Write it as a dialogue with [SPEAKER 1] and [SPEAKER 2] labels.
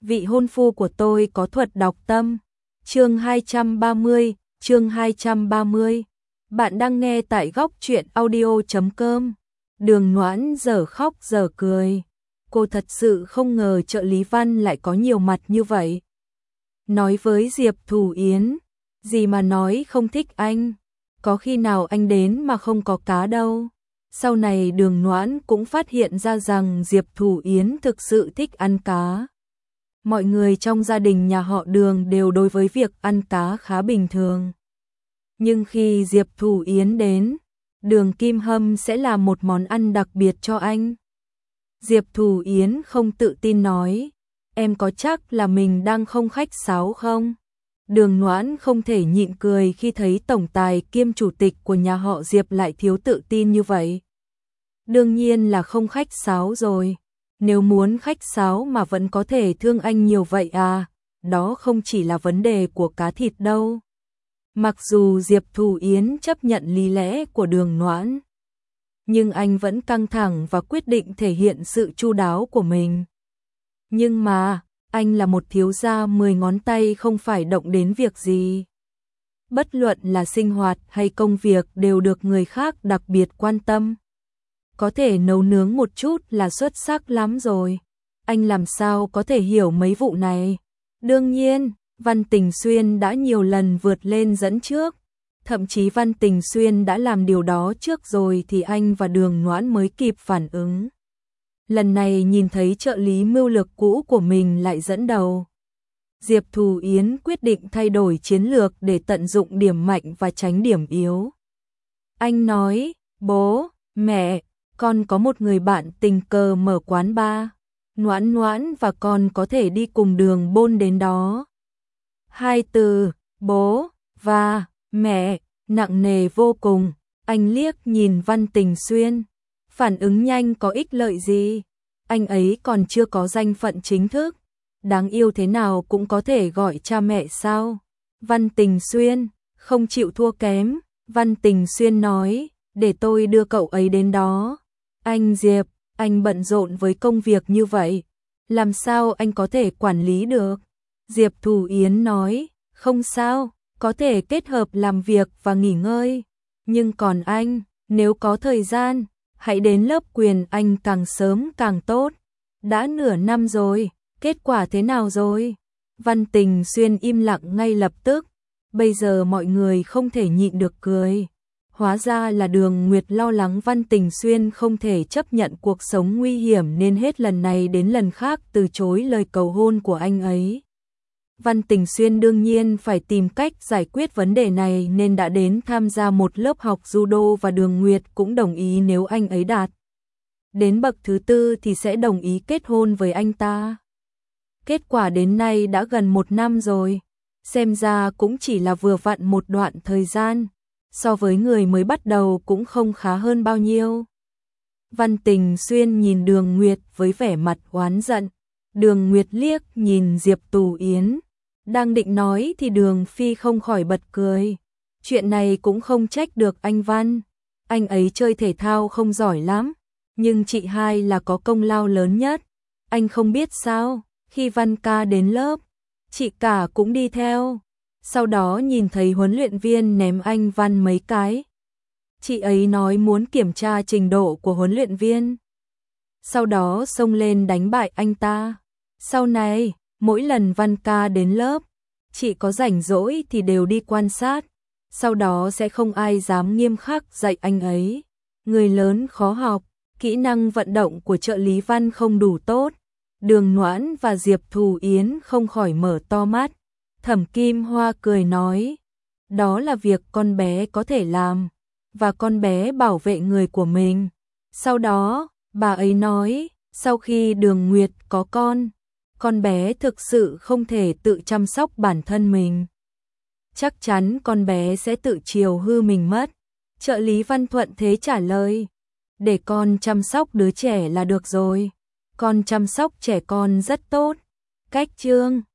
[SPEAKER 1] vị hôn phu của tôi có thuật đọc tâm. Chương 230. Bạn đang nghe tại góc truyện audio.com. Đường Noãn dở khóc dở cười. Cô thật sự không ngờ trợ lý Văn lại có nhiều mặt như vậy. Nói với Diệp Thủ Yến, gì mà nói không thích anh, có khi nào anh đến mà không có cá đâu. Sau này Đường Noãn cũng phát hiện ra rằng Diệp Thủ Yến thực sự thích ăn cá. Mọi người trong gia đình nhà họ Đường đều đối với việc ăn cá khá bình thường. Nhưng khi Diệp Thủ Yến đến, Đường Kim Hâm sẽ làm một món ăn đặc biệt cho anh. Diệp Thủ Yến không tự tin nói, em có chắc là mình đang không khách sáo không? Đường Noãn không thể nhịn cười khi thấy tổng tài kiêm chủ tịch của nhà họ Diệp lại thiếu tự tin như vậy. Đương nhiên là không khách sáo rồi. Nếu muốn khách sáo mà vẫn có thể thương anh nhiều vậy à, đó không chỉ là vấn đề của cá thịt đâu. Mặc dù Diệp Thủ Yến chấp nhận lý lẽ của Đường Noãn, nhưng anh vẫn căng thẳng và quyết định thể hiện sự chu đáo của mình. Nhưng mà, anh là một thiếu gia 10 ngón tay không phải động đến việc gì. Bất luận là sinh hoạt hay công việc đều được người khác đặc biệt quan tâm. Có thể nấu nướng một chút là xuất sắc lắm rồi. Anh làm sao có thể hiểu mấy vụ này? Đương nhiên, Văn Tình Xuyên đã nhiều lần vượt lên dẫn trước. Thậm chí Văn Tình Xuyên đã làm điều đó trước rồi thì anh và Đường Noãn mới kịp phản ứng. Lần này nhìn thấy trợ lý mưu lược cũ của mình lại dẫn đầu. Diệp Thủ Yến quyết định thay đổi chiến lược để tận dụng điểm mạnh và tránh điểm yếu. Anh nói, bố, mẹ, con có một người bạn tình cờ mở quán bar. Noãn Noãn và con có thể đi cùng Đường Bôn đến đó. Hai từ, bố và mẹ, nặng nề vô cùng. Anh liếc nhìn Văn Tình Xuyên. Phản ứng nhanh có ích lợi gì? Anh ấy còn chưa có danh phận chính thức. Đáng yêu thế nào cũng có thể gọi cha mẹ sao? Văn Tình Xuyên, không chịu thua kém. Văn Tình Xuyên nói, để tôi đưa cậu ấy đến đó. Anh Diệp, anh bận rộn với công việc như vậy. Làm sao anh có thể quản lý được? Diệp Thủ Yến nói, không sao, có thể kết hợp làm việc và nghỉ ngơi. Nhưng còn anh, nếu có thời gian, hãy đến lớp quyền Anh càng sớm càng tốt. Đã nửa năm rồi, kết quả thế nào rồi? Văn Tình Xuyên im lặng ngay lập tức. Bây giờ mọi người không thể nhịn được cười. Hóa ra là Đường Nguyệt lo lắng Văn Tình Xuyên không thể chấp nhận cuộc sống nguy hiểm nên hết lần này đến lần khác từ chối lời cầu hôn của anh ấy. Văn Tình Xuyên đương nhiên phải tìm cách giải quyết vấn đề này nên đã đến tham gia một lớp học judo và Đường Nguyệt cũng đồng ý nếu anh ấy đạt đến bậc thứ 4 thì sẽ đồng ý kết hôn với anh ta. Kết quả đến nay đã gần 1 năm rồi, xem ra cũng chỉ là vừa vặn một đoạn thời gian, so với người mới bắt đầu cũng không khá hơn bao nhiêu. Văn Tình Xuyên nhìn Đường Nguyệt với vẻ mặt oán giận. Đường Nguyệt liếc nhìn Diệp Thủ Yến. Đang định nói thì Đường Phi không khỏi bật cười. Chuyện này cũng không trách được anh Văn. Anh ấy chơi thể thao không giỏi lắm. Nhưng chị hai là có công lao lớn nhất. Anh không biết sao, khi Văn ca đến lớp, chị cả cũng đi theo. Sau đó nhìn thấy huấn luyện viên ném anh Văn mấy cái. Chị ấy nói muốn kiểm tra trình độ của huấn luyện viên. Sau đó xông lên đánh bại anh ta. Sau này, mỗi lần Văn ca đến lớp, chị có rảnh rỗi thì đều đi quan sát. Sau đó sẽ không ai dám nghiêm khắc dạy anh ấy. Người lớn khó học, kỹ năng vận động của trợ lý Văn không đủ tốt. Đường Noãn và Diệp Thủ Yến không khỏi mở to mắt. Thẩm Kim Hoa cười nói, đó là việc con bé có thể làm, và con bé bảo vệ người của mình. Sau đó, bà ấy nói, sau khi Đường Nguyệt có con bé thực sự không thể tự chăm sóc bản thân mình. Chắc chắn con bé sẽ tự chiều hư mình mất. Trợ lý Văn thuận thế trả lời, để con chăm sóc đứa trẻ là được rồi. Con chăm sóc trẻ con rất tốt. Cách chương